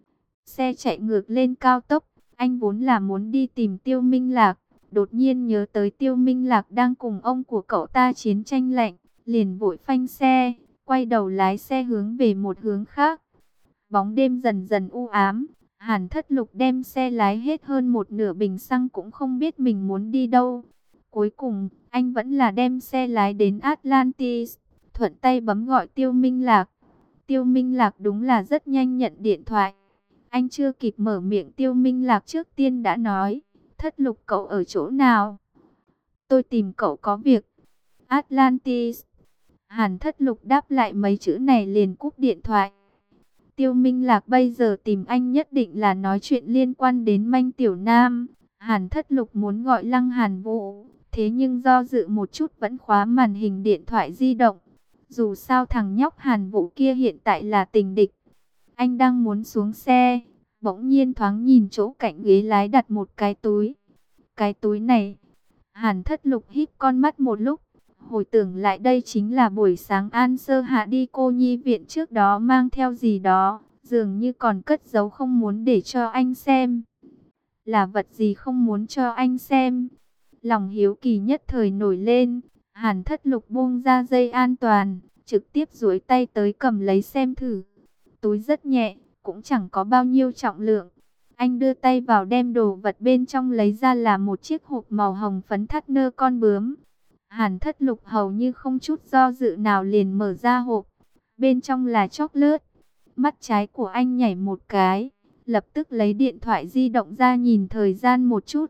Xe chạy ngược lên cao tốc, anh vốn là muốn đi tìm Tiêu Minh Lạc, đột nhiên nhớ tới Tiêu Minh Lạc đang cùng ông của cậu ta chiến tranh lạnh, liền vội phanh xe, quay đầu lái xe hướng về một hướng khác. Bóng đêm dần dần u ám, Hàn Thất Lục đem xe lái hết hơn một nửa bình xăng cũng không biết mình muốn đi đâu. Cuối cùng, anh vẫn là đem xe lái đến Atlantis, thuận tay bấm gọi Tiêu Minh Lạc. Tiêu Minh Lạc đúng là rất nhanh nhận điện thoại. Anh chưa kịp mở miệng, Tiêu Minh Lạc trước tiên đã nói, Thất Lục cậu ở chỗ nào? Tôi tìm cậu có việc. Atlantis. Hàn Thất Lục đáp lại mấy chữ này liền cúp điện thoại. Tiêu Minh Lạc bây giờ tìm anh nhất định là nói chuyện liên quan đến Manh Tiểu Nam. Hàn Thất Lục muốn gọi Lăng Hàn Vũ, thế nhưng do dự một chút vẫn khóa màn hình điện thoại di động. Dù sao thằng nhóc Hàn Vũ kia hiện tại là tình địch. Anh đang muốn xuống xe, bỗng nhiên thoáng nhìn chỗ cạnh ghế lái đặt một cái túi. Cái túi này, Hàn Thất Lục híp con mắt một lúc, hồi tưởng lại đây chính là buổi sáng An Sơ Hạ đi cô nhi viện trước đó mang theo gì đó, dường như còn cất giấu không muốn để cho anh xem. Là vật gì không muốn cho anh xem? Lòng hiếu kỳ nhất thời nổi lên, Hàn Thất Lục buông ra dây an toàn, trực tiếp duỗi tay tới cầm lấy xem thử. Túi rất nhẹ, cũng chẳng có bao nhiêu trọng lượng. Anh đưa tay vào đem đồ vật bên trong lấy ra là một chiếc hộp màu hồng phấn thắt nơ con bướm. Hàn Thất Lục hầu như không chút do dự nào liền mở ra hộp. Bên trong là chocolate. Mắt trái của anh nhảy một cái, lập tức lấy điện thoại di động ra nhìn thời gian một chút.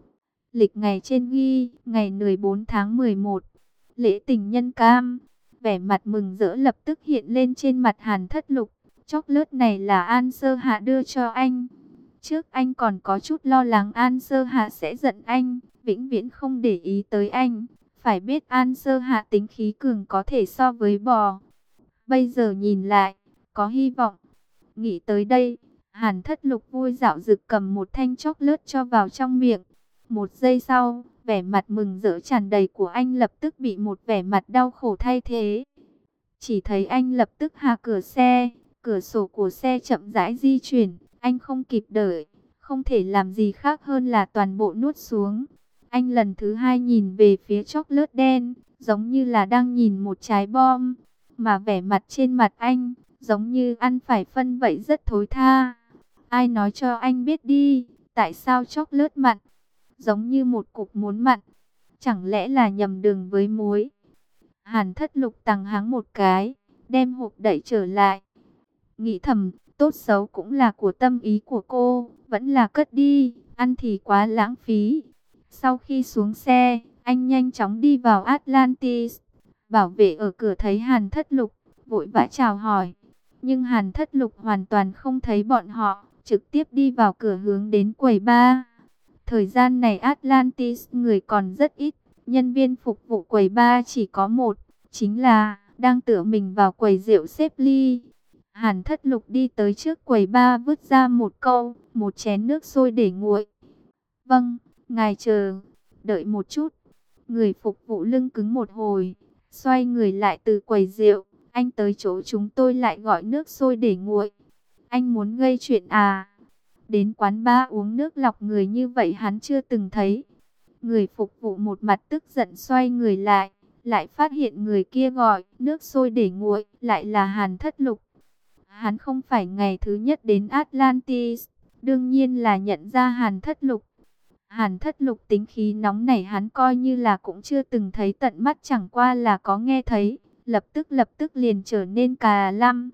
Lịch ngày trên ghi, ngày 14 tháng 11, lễ tình nhân cam. Vẻ mặt mừng rỡ lập tức hiện lên trên mặt Hàn Thất Lục. Chocolate này là An Sơ Hạ đưa cho anh. Trước anh còn có chút lo lắng An Sơ Hạ sẽ giận anh, vĩnh viễn không để ý tới anh. Phải biết An Sơ Hạ tính khí cường có thể so với bò. Bây giờ nhìn lại, có hy vọng. Nghĩ tới đây, Hàn Thất Lục vui dạo dực cầm một thanh chocolate cho vào trong miệng. Một giây sau, vẻ mặt mừng rỡ tràn đầy của anh lập tức bị một vẻ mặt đau khổ thay thế. Chỉ thấy anh lập tức hạ cửa xe, cửa sổ của xe chậm rãi di chuyển, anh không kịp đợi, không thể làm gì khác hơn là toàn bộ nuốt xuống. Anh lần thứ hai nhìn về phía chocolate đen, giống như là đang nhìn một trái bom, mà vẻ mặt trên mặt anh, giống như ăn phải phân vậy rất thối tha. Ai nói cho anh biết đi, tại sao chocolate mặn, giống như một cục muốn mặn, chẳng lẽ là nhầm đường với muối? Hàn Thất Lục tằng hắng một cái, đem hộp đẩy trở lại. Nghĩ thầm, tốt xấu cũng là của tâm ý của cô, vẫn là cất đi, ăn thì quá lãng phí. Sau khi xuống xe, anh nhanh chóng đi vào Atlantis. Bảo vệ ở cửa thấy Hàn Thất Lục, vội vã chào hỏi. Nhưng Hàn Thất Lục hoàn toàn không thấy bọn họ, trực tiếp đi vào cửa hướng đến quầy bar. Thời gian này Atlantis người còn rất ít, nhân viên phục vụ quầy bar chỉ có một, chính là đang tựa mình vào quầy rượu xếp ly. Hàn Thất Lục đi tới trước quầy bar vứt ra một câu, một chén nước sôi để nguội. Vâng, ngài chờ, đợi một chút. Người phục vụ lưng cứng một hồi, xoay người lại từ quầy rượu. Anh tới chỗ chúng tôi lại gọi nước sôi để nguội. Anh muốn gây chuyện à? Đến quán bar uống nước lọc người như vậy hắn chưa từng thấy. Người phục vụ một mặt tức giận xoay người lại, lại phát hiện người kia gọi nước sôi để nguội lại là Hàn Thất Lục. Hắn không phải ngày thứ nhất đến Atlantis, đương nhiên là nhận ra Hàn Thất Lục. Hàn Thất Lục tính khí nóng nảy hắn coi như là cũng chưa từng thấy tận mắt, chẳng qua là có nghe thấy, lập tức liền trở nên cà lăm.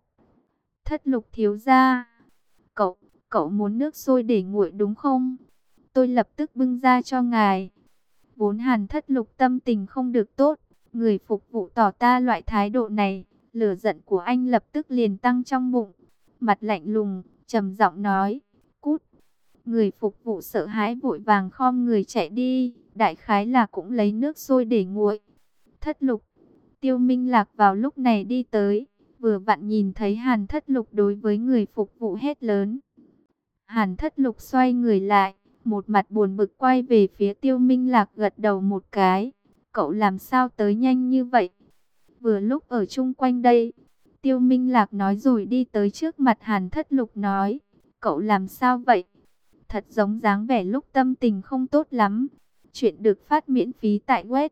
Thất Lục thiếu gia, cậu muốn nước sôi để nguội đúng không? Tôi lập tức bưng ra cho ngài. Vốn Hàn Thất Lục tâm tình không được tốt, người phục vụ tỏ ta loại thái độ này, lửa giận của anh lập tức liền tăng trong bụng. Mặt lạnh lùng, trầm giọng nói, cút. Người phục vụ sợ hãi vội vàng khom người chạy đi, đại khái là cũng lấy nước sôi để nguội. Thất Lục, Tiêu Minh Lạc vào lúc này đi tới, vừa vặn nhìn thấy Hàn Thất Lục đối với người phục vụ hét lớn. Hàn Thất Lục xoay người lại, một mặt buồn bực quay về phía Tiêu Minh Lạc gật đầu một cái. Cậu làm sao tới nhanh như vậy? Vừa lúc ở chung quanh đây, Tiêu Minh Lạc nói rồi đi tới trước mặt Hàn Thất Lục nói. Cậu làm sao vậy? Thật giống dáng vẻ lúc tâm tình không tốt lắm. Chuyện được phát miễn phí tại web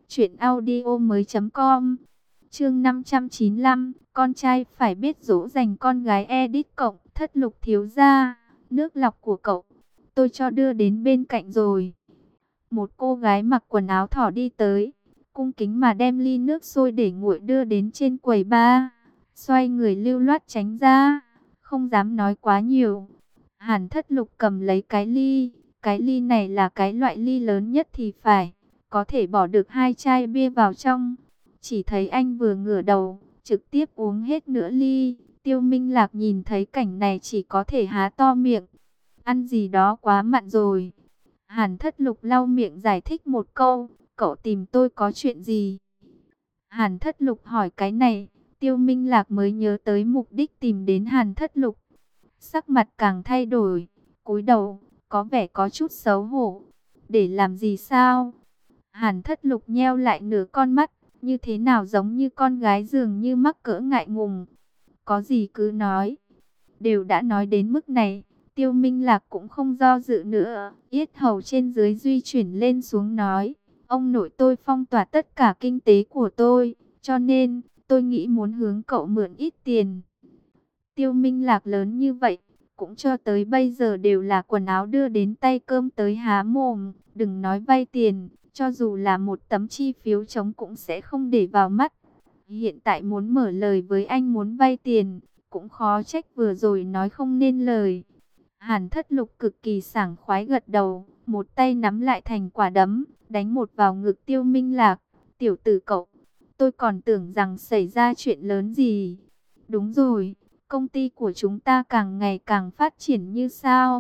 truyệnaudiomoi.com. Chương 595, con trai phải biết dỗ dành con gái edit cộng. Thất Lục thiếu gia, nước lọc của cậu tôi cho đưa đến bên cạnh rồi. Một cô gái mặc quần áo thỏ đi tới, cung kính mà đem ly nước sôi để nguội đưa đến trên quầy bar. Xoay người lưu loát tránh ra, không dám nói quá nhiều. Hàn Thất Lục cầm lấy cái ly này là cái loại ly lớn nhất thì phải, có thể bỏ được 2 chai bia vào trong. Chỉ thấy anh vừa ngửa đầu, trực tiếp uống hết nửa ly. Tiêu Minh Lạc nhìn thấy cảnh này chỉ có thể há to miệng. Ăn gì đó quá mặn rồi. Hàn Thất Lục lau miệng giải thích một câu, cậu tìm tôi có chuyện gì? Hàn Thất Lục hỏi cái này, Tiêu Minh Lạc mới nhớ tới mục đích tìm đến Hàn Thất Lục. Sắc mặt càng thay đổi, cúi đầu, có vẻ có chút xấu hổ. Để làm gì sao? Hàn Thất Lục nheo lại nửa con mắt, như thế nào giống như con gái dường như mắc cỡ ngại ngùng. Có gì cứ nói. Đều đã nói đến mức này, Tiêu Minh Lạc cũng không do dự nữa, yết hầu trên dưới duy chuyển lên xuống nói, ông nội tôi phong tỏa tất cả kinh tế của tôi, cho nên tôi nghĩ muốn hướng cậu mượn ít tiền. Tiêu Minh Lạc lớn như vậy, cũng cho tới bây giờ đều là quần áo đưa đến tay cơm tới há mồm, đừng nói vay tiền, cho dù là một tấm chi phiếu trống cũng sẽ không để vào mắt. Hiện tại muốn mở lời với anh muốn vay tiền, cũng khó trách vừa rồi nói không nên lời. Hàn Thất Lục cực kỳ sảng khoái gật đầu, một tay nắm lại thành quả đấm, đánh một vào ngực Tiêu Minh Lạc. Tiểu tử cậu, tôi còn tưởng rằng xảy ra chuyện lớn gì. Đúng rồi, công ty của chúng ta càng ngày càng phát triển như sao.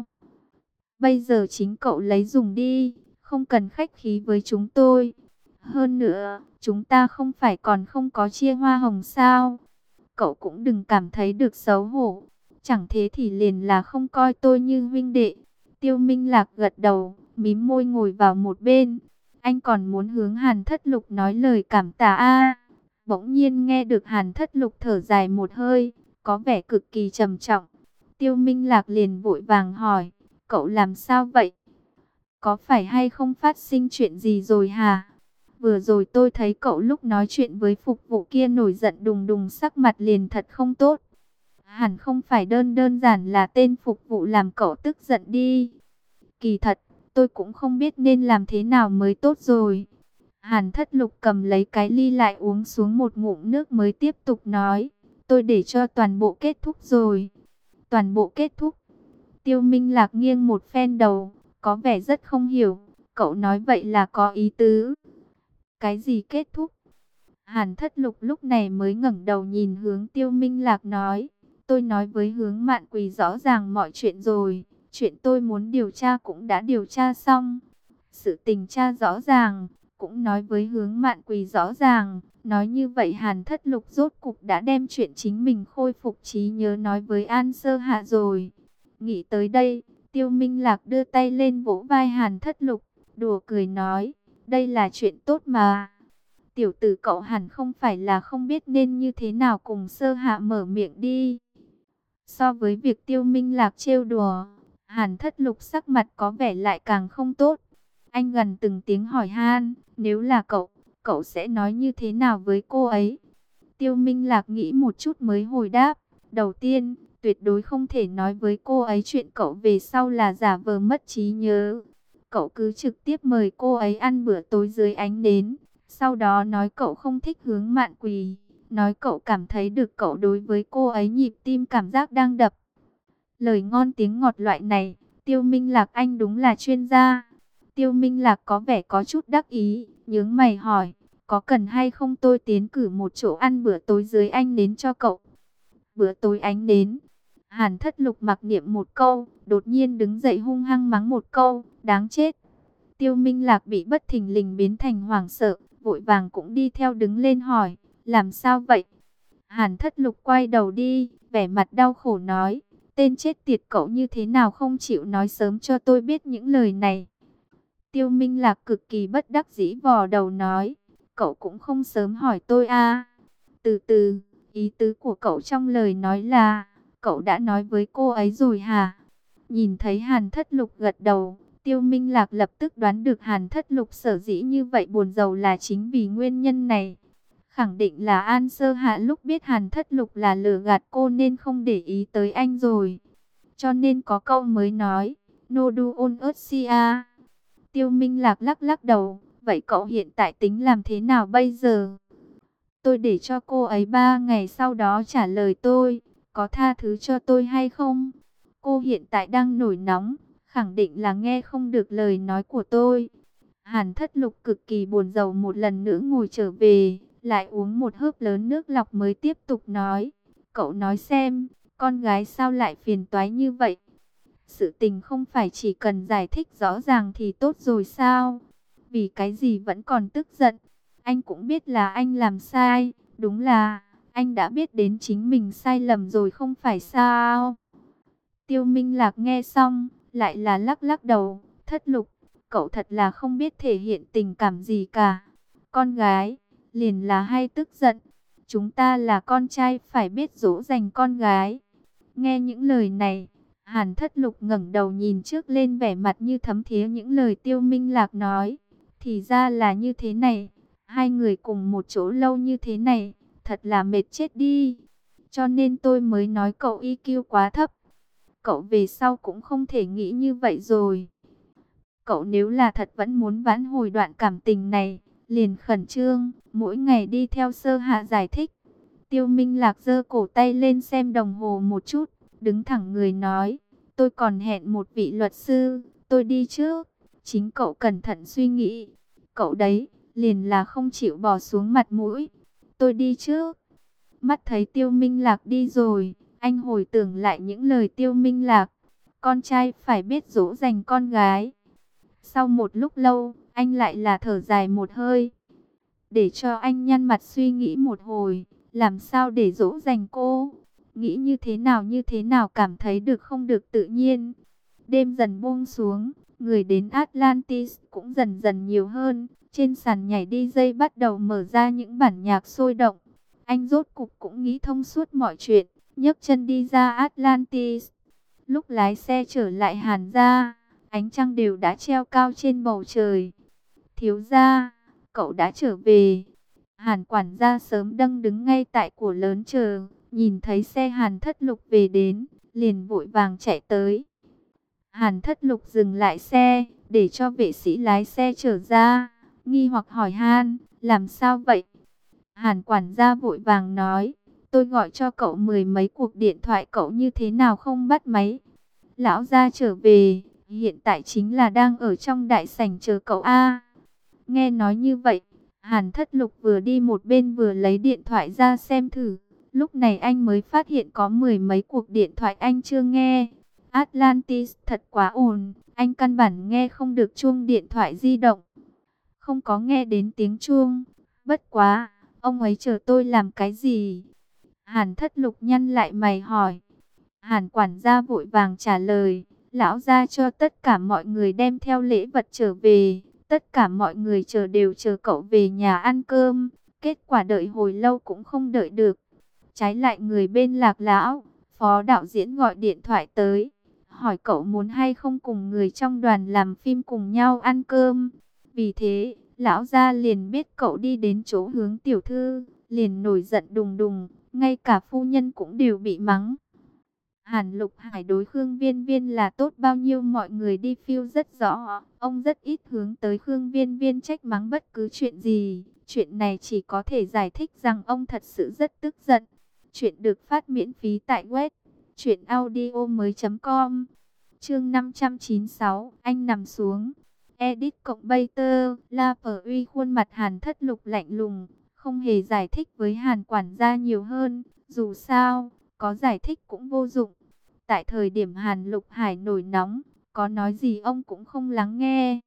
Bây giờ chính cậu lấy dùng đi, không cần khách khí với chúng tôi. Hơn nữa, chúng ta không phải còn không có chia hoa hồng sao? Cậu cũng đừng cảm thấy được xấu hổ. Chẳng thế thì liền là không coi tôi như huynh đệ. Tiêu Minh Lạc gật đầu, mím môi ngồi vào một bên. Anh còn muốn hướng Hàn Thất Lục nói lời cảm tạ Bỗng nhiên nghe được Hàn Thất Lục thở dài một hơi, có vẻ cực kỳ trầm trọng. Tiêu Minh Lạc liền vội vàng hỏi, cậu làm sao vậy? Có phải hay không phát sinh chuyện gì rồi hả? Vừa rồi tôi thấy cậu lúc nói chuyện với phục vụ kia nổi giận đùng đùng, sắc mặt liền thật không tốt. Hẳn không phải đơn giản là tên phục vụ làm cậu tức giận đi. Kỳ thật, tôi cũng không biết nên làm thế nào mới tốt rồi. Hàn Thất Lục cầm lấy cái ly lại uống xuống một ngụm nước mới tiếp tục nói. Tôi để cho toàn bộ kết thúc rồi. Toàn bộ kết thúc. Tiêu Minh Lạc nghiêng một phen đầu, có vẻ rất không hiểu. Cậu nói vậy là có ý tứ. Cái gì kết thúc? Hàn Thất Lục lúc này mới ngẩng đầu nhìn hướng Tiêu Minh Lạc nói. Tôi nói với Hướng Mạn Quỳ rõ ràng mọi chuyện rồi. Chuyện tôi muốn điều tra cũng đã điều tra xong. Sự tình tra rõ ràng, cũng nói với Hướng Mạn Quỳ rõ ràng. Nói như vậy Hàn Thất Lục rốt cục đã đem chuyện chính mình khôi phục trí nhớ nói với An Sơ Hạ rồi. Nghĩ tới đây, Tiêu Minh Lạc đưa tay lên vỗ vai Hàn Thất Lục, đùa cười nói, đây là chuyện tốt mà. Tiểu tử cậu hẳn không phải là không biết nên như thế nào cùng Sơ Hạ mở miệng đi. So với việc Tiêu Minh Lạc trêu đùa, Hàn Thất Lục sắc mặt có vẻ lại càng không tốt. Anh gần từng tiếng hỏi han, nếu là cậu, cậu sẽ nói như thế nào với cô ấy? Tiêu Minh Lạc nghĩ một chút mới hồi đáp, đầu tiên, tuyệt đối không thể nói với cô ấy chuyện cậu về sau là giả vờ mất trí nhớ. Cậu cứ trực tiếp mời cô ấy ăn bữa tối dưới ánh nến. Sau đó nói cậu không thích Hướng Mạn Quỳ. Nói cậu cảm thấy được cậu đối với cô ấy nhịp tim cảm giác đang đập. Lời ngon tiếng ngọt loại này, Tiêu Minh Lạc anh đúng là chuyên gia. Tiêu Minh Lạc có vẻ có chút đắc ý, nhướng mày hỏi, có cần hay không tôi tiến cử một chỗ ăn bữa tối dưới ánh nến cho cậu? Bữa tối ánh nến. Hàn Thất Lục mặc niệm một câu, đột nhiên đứng dậy hung hăng mắng một câu, đáng chết. Tiêu Minh Lạc bị bất thình lình biến thành hoảng sợ, vội vàng cũng đi theo đứng lên hỏi, làm sao vậy? Hàn Thất Lục quay đầu đi, vẻ mặt đau khổ nói, tên chết tiệt cậu như thế nào không chịu nói sớm cho tôi biết những lời này. Tiêu Minh Lạc cực kỳ bất đắc dĩ vò đầu nói, cậu cũng không sớm hỏi tôi Từ từ, ý tứ của cậu trong lời nói là, cậu đã nói với cô ấy rồi hả? Nhìn thấy Hàn Thất Lục gật đầu, Tiêu Minh Lạc lập tức đoán được Hàn Thất Lục sở dĩ như vậy buồn rầu là chính vì nguyên nhân này. Khẳng định là An Sơ Hạ lúc biết Hàn Thất Lục là lừa gạt cô nên không để ý tới anh rồi. Cho nên có câu mới nói, no do on earth. Tiêu Minh Lạc lắc lắc đầu, vậy cậu hiện tại tính làm thế nào bây giờ? Tôi để cho cô ấy 3 ngày sau đó trả lời tôi, có tha thứ cho tôi hay không? Cô hiện tại đang nổi nóng, khẳng định là nghe không được lời nói của tôi. Hàn Thất Lục cực kỳ buồn rầu một lần nữa ngồi trở về, lại uống một hớp lớn nước lọc mới tiếp tục nói. Cậu nói xem, con gái sao lại phiền toái như vậy? Sự tình không phải chỉ cần giải thích rõ ràng thì tốt rồi sao? Vì cái gì vẫn còn tức giận? Anh cũng biết là anh làm sai, đúng là anh đã biết đến chính mình sai lầm rồi không phải sao? Tiêu Minh Lạc nghe xong, lại là lắc lắc đầu, Thất Lục, cậu thật là không biết thể hiện tình cảm gì cả. Con gái, liền là hay tức giận, chúng ta là con trai phải biết dỗ dành con gái. Nghe những lời này, Hàn Thất Lục ngẩng đầu nhìn trước lên vẻ mặt như thấm thía những lời Tiêu Minh Lạc nói. Thì ra là như thế này, hai người cùng một chỗ lâu như thế này, thật là mệt chết đi. Cho nên tôi mới nói cậu IQ quá thấp. Cậu về sau cũng không thể nghĩ như vậy rồi. Cậu nếu là thật vẫn muốn vãn hồi đoạn cảm tình này, liền khẩn trương, mỗi ngày đi theo Sơ Hạ giải thích. Tiêu Minh Lạc giơ cổ tay lên xem đồng hồ một chút, đứng thẳng người nói, tôi còn hẹn một vị luật sư, tôi đi trước, chính cậu cẩn thận suy nghĩ. Cậu đấy, liền là không chịu bỏ xuống mặt mũi. Tôi đi trước. Mắt thấy Tiêu Minh Lạc đi rồi, anh hồi tưởng lại những lời Tiêu Minh Lạc. Con trai phải biết dỗ dành con gái. Sau một lúc lâu, anh lại là thở dài một hơi. Để cho anh nhăn mặt suy nghĩ một hồi, làm sao để dỗ dành cô. Nghĩ như thế nào cảm thấy được không được tự nhiên. Đêm dần buông xuống, người đến Atlantis cũng dần dần nhiều hơn. Trên sàn nhảy DJ bắt đầu mở ra những bản nhạc sôi động. Anh rốt cục cũng nghĩ thông suốt mọi chuyện, nhấc chân đi ra Atlantis. Lúc lái xe trở lại Hàn gia, ánh trăng đều đã treo cao trên bầu trời. Thiếu gia, cậu đã trở về. Hàn quản gia sớm đâng đứng ngay tại của lớn chờ, nhìn thấy xe Hàn Thất Lục về đến, liền vội vàng chạy tới. Hàn Thất Lục dừng lại xe, để cho vệ sĩ lái xe trở ra, nghi hoặc hỏi han, làm sao vậy? Hàn quản gia vội vàng nói, tôi gọi cho cậu mười mấy cuộc điện thoại cậu như thế nào không bắt máy. Lão gia trở về, hiện tại chính là đang ở trong đại sảnh chờ cậu a. Nghe nói như vậy, Hàn Thất Lục vừa đi một bên vừa lấy điện thoại ra xem thử. Lúc này anh mới phát hiện có mười mấy cuộc điện thoại anh chưa nghe. Atlantis thật quá ồn, anh căn bản nghe không được chuông điện thoại di động. Không có nghe đến tiếng chuông, bất quá, ông ấy chờ tôi làm cái gì? Hàn Thất Lục nhăn lại mày hỏi. Hàn quản gia vội vàng trả lời, lão gia cho tất cả mọi người đem theo lễ vật trở về. Tất cả mọi người đều chờ cậu về nhà ăn cơm. Kết quả đợi hồi lâu cũng không đợi được. Trái lại người bên Lạc lão, phó đạo diễn gọi điện thoại tới, hỏi cậu muốn hay không cùng người trong đoàn làm phim cùng nhau ăn cơm. Vì thế, lão gia liền biết cậu đi đến chỗ Hướng tiểu thư, liền nổi giận đùng đùng, ngay cả phu nhân cũng đều bị mắng. Hàn Lục Hải đối Khương Viên Viên là tốt bao nhiêu mọi người đi phiêu rất rõ. Ông rất ít hướng tới Khương Viên Viên trách mắng bất cứ chuyện gì. Chuyện này chỉ có thể giải thích rằng ông thật sự rất tức giận. Chuyện được phát miễn phí tại web truyệnaudiomoi.com. Chương 596, anh nằm xuống. Edit cộng Bater, La Phở Uy khuôn mặt Hàn Thất Lục lạnh lùng, không hề giải thích với Hàn quản gia nhiều hơn. Dù sao, có giải thích cũng vô dụng. Tại thời điểm Hàn Lục Hải nổi nóng, có nói gì ông cũng không lắng nghe.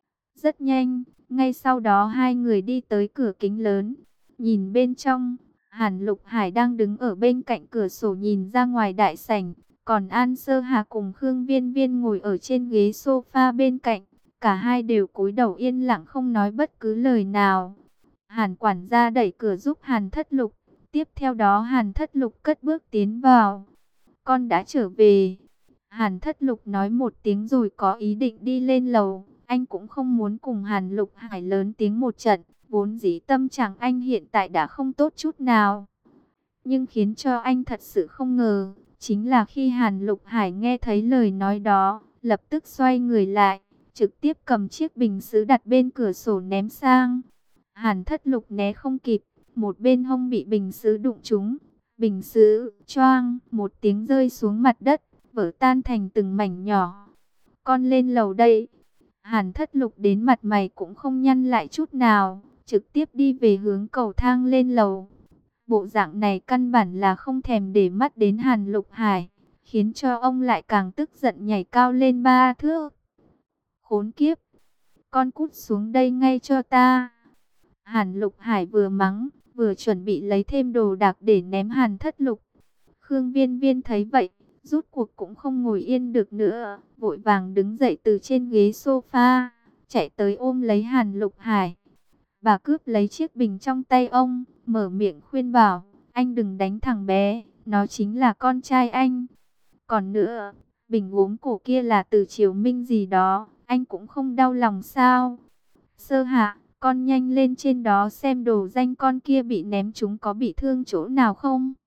Rất nhanh, ngay sau đó hai người đi tới cửa kính lớn. Nhìn bên trong, Hàn Lục Hải đang đứng ở bên cạnh cửa sổ nhìn ra ngoài đại sảnh. Còn An Sơ Hà cùng Khương Viên Viên ngồi ở trên ghế sofa bên cạnh. Cả hai đều cúi đầu yên lặng không nói bất cứ lời nào. Hàn quản gia đẩy cửa giúp Hàn Thất Lục. Tiếp theo đó Hàn Thất Lục cất bước tiến vào. Con đã trở về. Hàn Thất Lục nói một tiếng rồi có ý định đi lên lầu. Anh cũng không muốn cùng Hàn Lục Hải lớn tiếng một trận. Vốn dĩ tâm trạng anh hiện tại đã không tốt chút nào. Nhưng khiến cho anh thật sự không ngờ, chính là khi Hàn Lục Hải nghe thấy lời nói đó, lập tức xoay người lại, trực tiếp cầm chiếc bình sứ đặt bên cửa sổ ném sang. Hàn Thất Lục né không kịp, một bên hông bị bình sứ đụng trúng. Bình sứ, choang, một tiếng rơi xuống mặt đất, vỡ tan thành từng mảnh nhỏ. Con lên lầu đây. Hàn Thất Lục đến mặt mày cũng không nhăn lại chút nào, trực tiếp đi về hướng cầu thang lên lầu. Bộ dạng này căn bản là không thèm để mắt đến Hàn Lục Hải, khiến cho ông lại càng tức giận nhảy cao lên 3 thước. Khốn kiếp, con cút xuống đây ngay cho ta. Hàn Lục Hải vừa mắng, vừa chuẩn bị lấy thêm đồ đạc để ném Hàn Thất Lục. Khương Viên Viên thấy vậy, rút cuộc cũng không ngồi yên được nữa, vội vàng đứng dậy từ trên ghế sofa, chạy tới ôm lấy Hàn Lục Hải. Bà cướp lấy chiếc bình trong tay ông, mở miệng khuyên bảo, anh đừng đánh thằng bé, nó chính là con trai anh. Còn nữa, bình gốm cổ kia là từ Triều Minh gì đó, anh cũng không đau lòng sao? Sơ Hạ, con nhanh lên trên đó xem đồ danh con kia bị ném chúng có bị thương chỗ nào không?